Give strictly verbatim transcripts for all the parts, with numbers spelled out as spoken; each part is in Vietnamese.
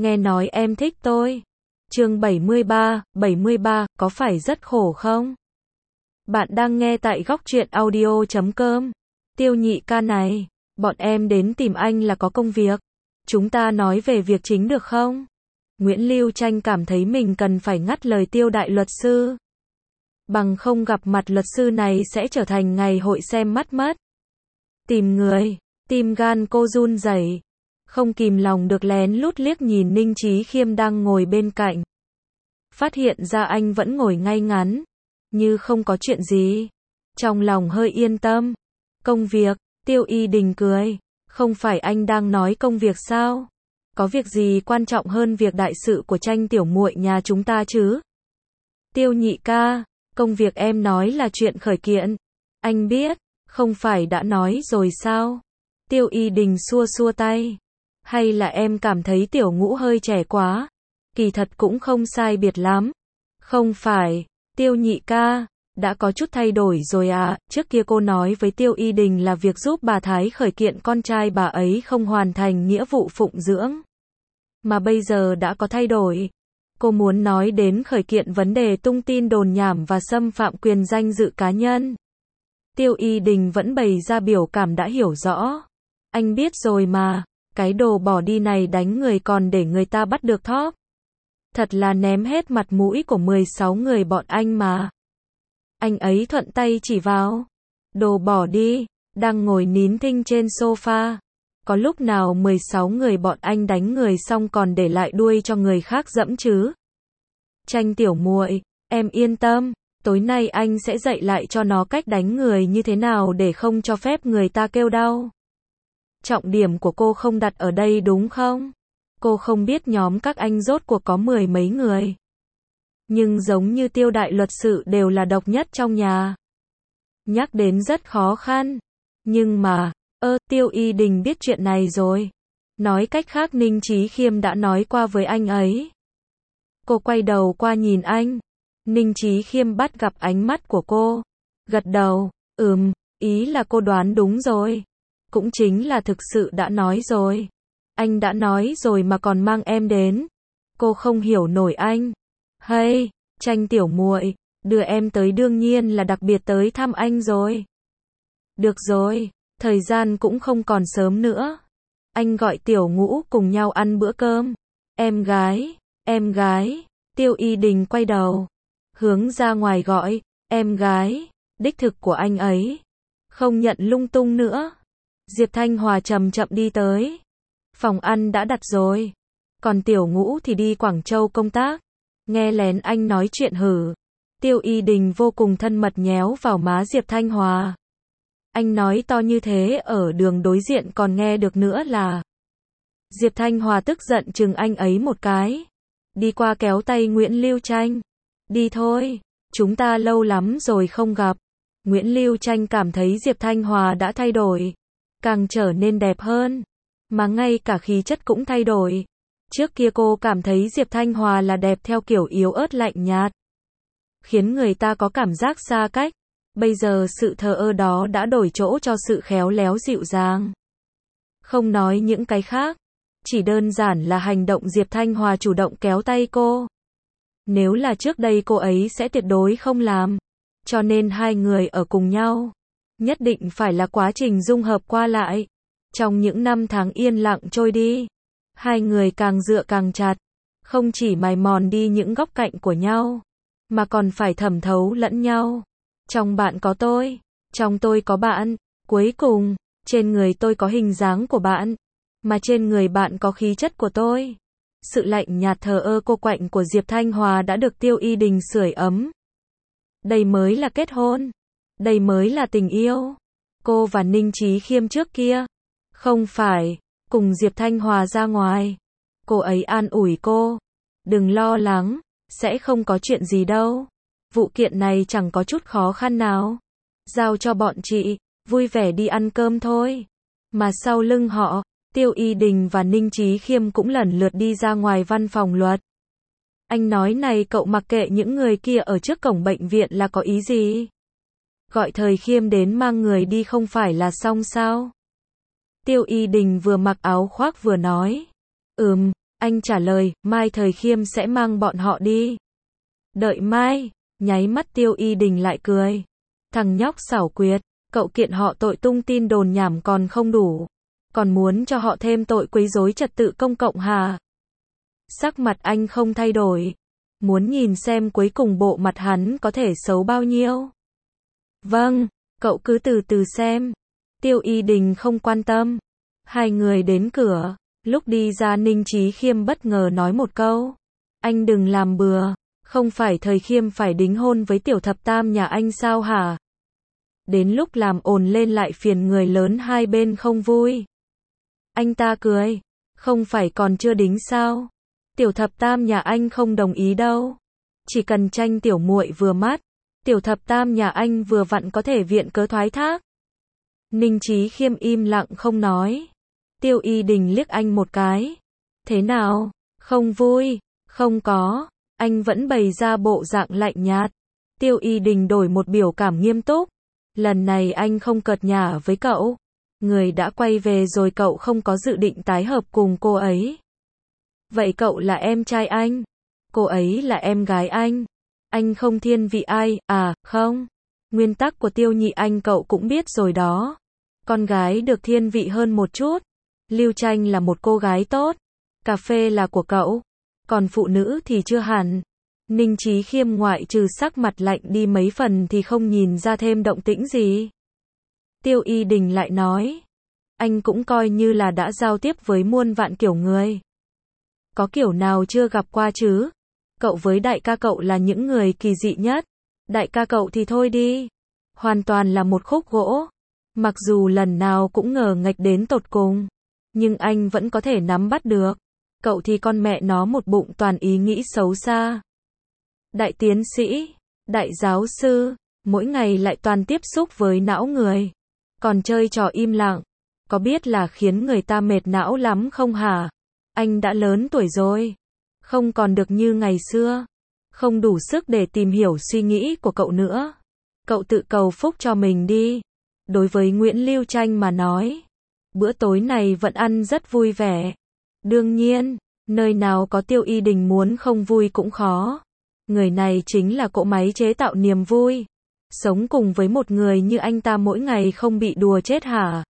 nghe nói em thích tôi. Chương bảy mươi ba, bảy mươi ba, có phải rất khổ không? Bạn đang nghe tại góc truyện audio chấm com. Tiêu nhị ca này, bọn em đến tìm anh là có công việc. Chúng ta nói về việc chính được không? Nguyễn Lưu Tranh cảm thấy mình cần phải ngắt lời Tiêu đại luật sư. Bằng không gặp mặt luật sư này sẽ trở thành ngày hội xem mắt mất. Tìm người, tim gan cô run rẩy, không kìm lòng được lén lút liếc nhìn Ninh Chí Khiêm đang ngồi bên cạnh. Phát hiện ra anh vẫn ngồi ngay ngắn, như không có chuyện gì. Trong lòng hơi yên tâm. Công việc, Tiêu Y Đình cười. Không phải anh đang nói công việc sao? Có việc gì quan trọng hơn việc đại sự của Tranh tiểu muội nhà chúng ta chứ? Tiêu nhị ca, công việc em nói là chuyện khởi kiện. Anh biết, không phải đã nói rồi sao? Tiêu Y Đình xua xua tay. Hay là em cảm thấy tiểu ngũ hơi trẻ quá? Kỳ thật cũng không sai biệt lắm. Không phải, Tiêu nhị ca, đã có chút thay đổi rồi à, trước kia cô nói với Tiêu Y Đình là việc giúp bà Thái khởi kiện con trai bà ấy không hoàn thành nghĩa vụ phụng dưỡng. Mà bây giờ đã có thay đổi. Cô muốn nói đến khởi kiện vấn đề tung tin đồn nhảm và xâm phạm quyền danh dự cá nhân. Tiêu Y Đình vẫn bày ra biểu cảm đã hiểu rõ. Anh biết rồi mà, cái đồ bỏ đi này đánh người còn để người ta bắt được thóp. Thật là ném hết mặt mũi của mười sáu người bọn anh mà. Anh ấy thuận tay chỉ vào. Đồ bỏ đi, đang ngồi nín thinh trên sofa. Có lúc nào mười sáu người bọn anh đánh người xong còn để lại đuôi cho người khác dẫm chứ? Tranh tiểu muội, em yên tâm, tối nay anh sẽ dạy lại cho nó cách đánh người như thế nào để không cho phép người ta kêu đau. Trọng điểm của cô không đặt ở đây đúng không? Cô không biết nhóm các anh rốt cuộc có mười mấy người. Nhưng giống như Tiêu đại luật sự đều là độc nhất trong nhà. Nhắc đến rất khó khăn. Nhưng mà, ơ, Tiêu Y Đình biết chuyện này rồi. Nói cách khác Ninh Chí Khiêm đã nói qua với anh ấy. Cô quay đầu qua nhìn anh. Ninh Chí Khiêm bắt gặp ánh mắt của cô. Gật đầu, ừm, ý là cô đoán đúng rồi. Cũng chính là thực sự đã nói rồi. Anh đã nói rồi mà còn mang em đến. Cô không hiểu nổi anh. Hay, Tranh tiểu muội, đưa em tới đương nhiên là đặc biệt tới thăm anh rồi. Được rồi, thời gian cũng không còn sớm nữa. Anh gọi tiểu ngũ cùng nhau ăn bữa cơm. Em gái, em gái, Tiêu Y Đình quay đầu. Hướng ra ngoài gọi, em gái, đích thực của anh ấy. Không nhận lung tung nữa. Diệp Thanh Hòa chậm chậm đi tới. Phòng ăn đã đặt rồi. Còn tiểu ngũ thì đi Quảng Châu công tác. Nghe lén anh nói chuyện hử. Tiêu Y Đình vô cùng thân mật nhéo vào má Diệp Thanh Hòa. Anh nói to như thế ở đường đối diện còn nghe được nữa là. Diệp Thanh Hòa tức giận chừng anh ấy một cái. Đi qua kéo tay Nguyễn Lưu Tranh. Đi thôi, chúng ta lâu lắm rồi không gặp. Nguyễn Lưu Tranh cảm thấy Diệp Thanh Hòa đã thay đổi. Càng trở nên đẹp hơn. Mà ngay cả khí chất cũng thay đổi. Trước kia cô cảm thấy Diệp Thanh Hòa là đẹp theo kiểu yếu ớt lạnh nhạt. Khiến người ta có cảm giác xa cách. Bây giờ sự thờ ơ đó đã đổi chỗ cho sự khéo léo dịu dàng. Không nói những cái khác. Chỉ đơn giản là hành động Diệp Thanh Hòa chủ động kéo tay cô. Nếu là trước đây cô ấy sẽ tuyệt đối không làm. Cho nên hai người ở cùng nhau. Nhất định phải là quá trình dung hợp qua lại. Trong những năm tháng yên lặng trôi đi. Hai người càng dựa càng chặt. Không chỉ mài mòn đi những góc cạnh của nhau. Mà còn phải thẩm thấu lẫn nhau. Trong bạn có tôi. Trong tôi có bạn. Cuối cùng, trên người tôi có hình dáng của bạn. Mà trên người bạn có khí chất của tôi. Sự lạnh nhạt thờ ơ cô quạnh của Diệp Thanh Hòa đã được Tiêu Y Đình sưởi ấm. Đây mới là kết hôn. Đây mới là tình yêu. Cô và Ninh Chí Khiêm trước kia. Không phải, cùng Diệp Thanh Hòa ra ngoài. Cô ấy an ủi cô. Đừng lo lắng, sẽ không có chuyện gì đâu. Vụ kiện này chẳng có chút khó khăn nào. Giao cho bọn chị, vui vẻ đi ăn cơm thôi. Mà sau lưng họ, Tiêu Y Đình và Ninh Chí Khiêm cũng lần lượt đi ra ngoài văn phòng luật. Anh nói này cậu mặc kệ những người kia ở trước cổng bệnh viện là có ý gì? Gọi Thời Khiêm đến mang người đi không phải là xong sao? Tiêu Y Đình vừa mặc áo khoác vừa nói. Ừm, Anh trả lời, mai Thời Khiêm sẽ mang bọn họ đi. Đợi mai, nháy mắt Tiêu Y Đình lại cười. Thằng nhóc xảo quyệt, cậu kiện họ tội tung tin đồn nhảm còn không đủ. Còn muốn cho họ thêm tội quấy rối trật tự công cộng hả? Sắc mặt anh không thay đổi. Muốn nhìn xem cuối cùng bộ mặt hắn có thể xấu bao nhiêu. Vâng, cậu cứ từ từ xem. Tiêu Y Đình không quan tâm. Hai người đến cửa. Lúc đi ra Ninh Chí Khiêm bất ngờ nói một câu. Anh đừng làm bừa. Không phải Thời Khiêm phải đính hôn với tiểu thập tam nhà anh sao hả? Đến lúc làm ồn lên lại phiền người lớn hai bên không vui. Anh ta cười. Không phải còn chưa đính sao? Tiểu thập tam nhà anh không đồng ý đâu. Chỉ cần tranh tiểu muội vừa mắt. Tiểu thập tam nhà anh vừa vặn có thể viện cớ thoái thác. Ninh Chí Khiêm im lặng không nói. Tiêu Y Đình liếc anh một cái. Thế nào? Không vui? Không có. Anh vẫn bày ra bộ dạng lạnh nhạt. Tiêu Y Đình đổi một biểu cảm nghiêm túc. Lần này anh không cợt nhả với cậu. Người đã quay về rồi, cậu không có dự định tái hợp cùng cô ấy. Vậy cậu là em trai anh. Cô ấy là em gái anh. Anh không thiên vị ai, à, không. Nguyên tắc của Tiêu nhị anh cậu cũng biết rồi đó. Con gái được thiên vị hơn một chút. Lưu Tranh là một cô gái tốt. Cà phê là của cậu. Còn phụ nữ thì chưa hẳn. Ninh Chí Khiêm ngoại trừ sắc mặt lạnh đi mấy phần thì không nhìn ra thêm động tĩnh gì. Tiêu Y Đình lại nói. Anh cũng coi như là đã giao tiếp với muôn vạn kiểu người. Có kiểu nào chưa gặp qua chứ? Cậu với đại ca cậu là những người kỳ dị nhất. Đại ca cậu thì thôi đi. Hoàn toàn là một khúc gỗ. Mặc dù lần nào cũng ngờ nghệch đến tột cùng. Nhưng anh vẫn có thể nắm bắt được. Cậu thì con mẹ nó một bụng toàn ý nghĩ xấu xa. Đại tiến sĩ, đại giáo sư, mỗi ngày lại toàn tiếp xúc với não người. Còn chơi trò im lặng. Có biết là khiến người ta mệt não lắm không hả? Anh đã lớn tuổi rồi. Không còn được như ngày xưa. Không đủ sức để tìm hiểu suy nghĩ của cậu nữa. Cậu tự cầu phúc cho mình đi. Đối với Nguyễn Lưu Tranh mà nói, bữa tối này vẫn ăn rất vui vẻ. Đương nhiên, nơi nào có Tiêu Y Đình muốn không vui cũng khó. Người này chính là cỗ máy chế tạo niềm vui. Sống cùng với một người như anh ta mỗi ngày không bị đùa chết hả?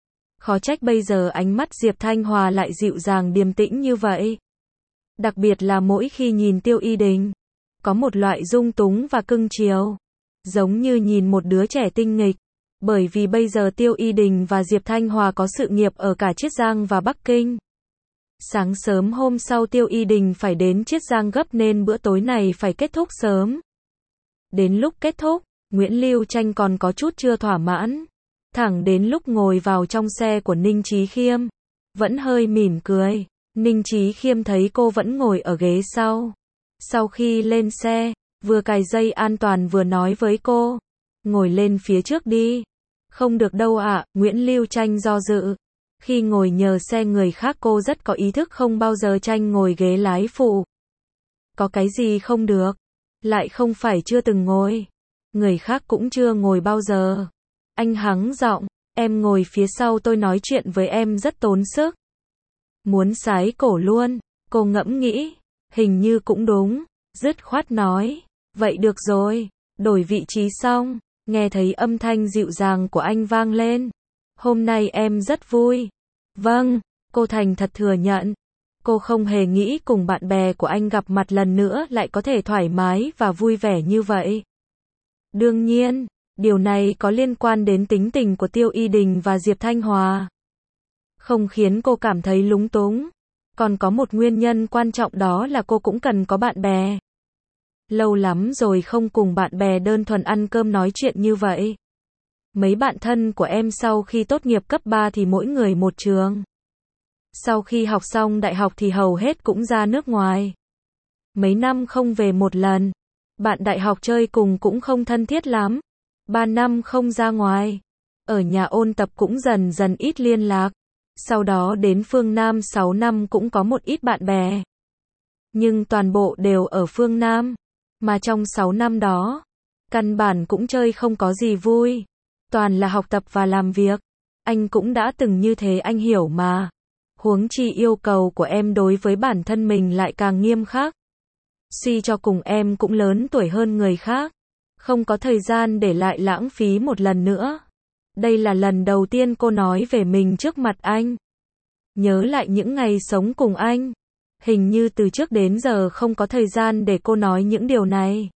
Khó trách bây giờ ánh mắt Diệp Thanh Hòa lại dịu dàng điềm tĩnh như vậy. Đặc biệt là mỗi khi nhìn Tiêu Y Đình, có một loại dung túng và cưng chiều, giống như nhìn một đứa trẻ tinh nghịch. Bởi vì bây giờ Tiêu Y Đình và Diệp Thanh Hòa có sự nghiệp ở cả Chiết Giang và Bắc Kinh. Sáng sớm hôm sau Tiêu Y Đình phải đến Chiết Giang gấp nên bữa tối này phải kết thúc sớm. Đến lúc kết thúc, Nguyễn Lưu Tranh còn có chút chưa thỏa mãn. Thẳng đến lúc ngồi vào trong xe của Ninh Chí Khiêm, vẫn hơi mỉm cười. Ninh Chí Khiêm thấy cô vẫn ngồi ở ghế sau. Sau khi lên xe, vừa cài dây an toàn vừa nói với cô. Ngồi lên phía trước đi. Không được đâu ạ, à, Nguyễn Lưu Tranh do dự. Khi ngồi nhờ xe người khác cô rất có ý thức không bao giờ tranh ngồi ghế lái phụ. Có cái gì không được? Lại không phải chưa từng ngồi. Người khác cũng chưa ngồi bao giờ. Anh hắng giọng, em ngồi phía sau tôi nói chuyện với em rất tốn sức. Muốn sái cổ luôn, cô ngẫm nghĩ, hình như cũng đúng, dứt khoát nói, vậy được rồi, đổi vị trí xong, nghe thấy âm thanh dịu dàng của anh vang lên. Hôm nay em rất vui. Vâng, cô thành thật thừa nhận. Cô không hề nghĩ cùng bạn bè của anh gặp mặt lần nữa lại có thể thoải mái và vui vẻ như vậy. Đương nhiên, điều này có liên quan đến tính tình của Tiêu Y Đình và Diệp Thanh Hòa. Không khiến cô cảm thấy lúng túng. Còn có một nguyên nhân quan trọng, đó là cô cũng cần có bạn bè. Lâu lắm rồi không cùng bạn bè đơn thuần ăn cơm nói chuyện như vậy. Mấy bạn thân của em sau khi tốt nghiệp cấp ba thì mỗi người một trường. Sau khi học xong đại học thì hầu hết cũng ra nước ngoài. Mấy năm không về một lần. Bạn đại học chơi cùng cũng không thân thiết lắm. Ba năm không ra ngoài. Ở nhà ôn tập cũng dần dần ít liên lạc. Sau đó đến phương Nam sáu năm cũng có một ít bạn bè. Nhưng toàn bộ đều ở phương Nam. Mà trong sáu năm đó, căn bản cũng chơi không có gì vui. Toàn là học tập và làm việc. Anh cũng đã từng như thế, anh hiểu mà. Huống chi yêu cầu của em đối với bản thân mình lại càng nghiêm khắc. Suy cho cùng em cũng lớn tuổi hơn người khác. Không có thời gian để lại lãng phí một lần nữa. Đây là lần đầu tiên cô nói về mình trước mặt anh. Nhớ lại những ngày sống cùng anh. Hình như từ trước đến giờ không có thời gian để cô nói những điều này.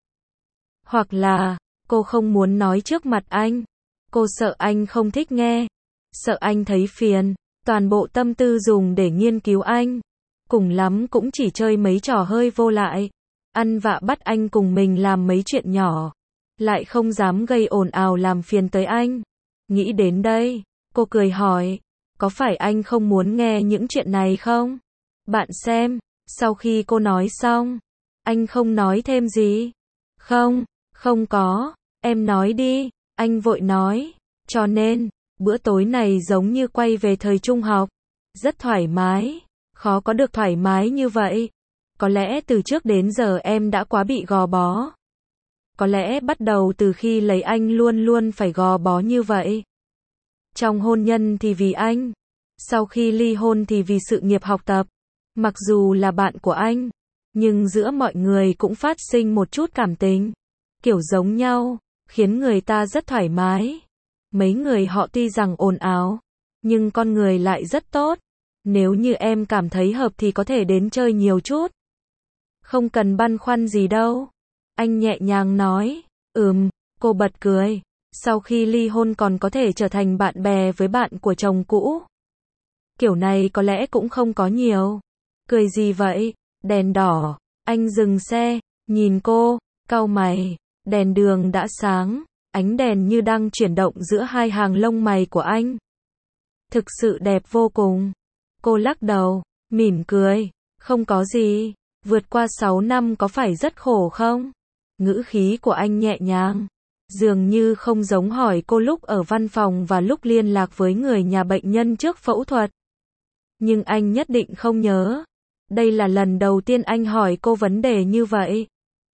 Hoặc là, cô không muốn nói trước mặt anh. Cô sợ anh không thích nghe. Sợ anh thấy phiền. Toàn bộ tâm tư dùng để nghiên cứu anh. Cùng lắm cũng chỉ chơi mấy trò hơi vô lại. Ăn vạ bắt anh cùng mình làm mấy chuyện nhỏ. Lại không dám gây ồn ào làm phiền tới anh. Nghĩ đến đây, cô cười hỏi. Có phải anh không muốn nghe những chuyện này không? Bạn xem, sau khi cô nói xong, anh không nói thêm gì. Không, không có, em nói đi, anh vội nói. Cho nên, bữa tối này giống như quay về thời trung học. Rất thoải mái, khó có được thoải mái như vậy. Có lẽ từ trước đến giờ em đã quá bị gò bó. Có lẽ bắt đầu từ khi lấy anh luôn luôn phải gò bó như vậy. Trong hôn nhân thì vì anh, sau khi ly hôn thì vì sự nghiệp học tập. Mặc dù là bạn của anh, nhưng giữa mọi người cũng phát sinh một chút cảm tình. Kiểu giống nhau, khiến người ta rất thoải mái. Mấy người họ tuy rằng ồn ào, nhưng con người lại rất tốt. Nếu như em cảm thấy hợp thì có thể đến chơi nhiều chút. Không cần băn khoăn gì đâu. Anh nhẹ nhàng nói. Ừm, cô bật cười. Sau khi ly hôn còn có thể trở thành bạn bè với bạn của chồng cũ. Kiểu này có lẽ cũng không có nhiều. Cười gì vậy? Đèn đỏ. Anh dừng xe, nhìn cô, cau mày. Đèn đường đã sáng, ánh đèn như đang chuyển động giữa hai hàng lông mày của anh. Thực sự đẹp vô cùng. Cô lắc đầu, mỉm cười. Không có gì. Vượt qua sáu năm có phải rất khổ không? Ngữ khí của anh nhẹ nhàng. Dường như không giống hỏi cô lúc ở văn phòng và lúc liên lạc với người nhà bệnh nhân trước phẫu thuật. Nhưng anh nhất định không nhớ. Đây là lần đầu tiên anh hỏi cô vấn đề như vậy.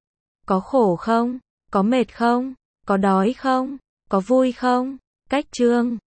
Có khổ không? Có mệt không? Có đói không? Có vui không? Cách chương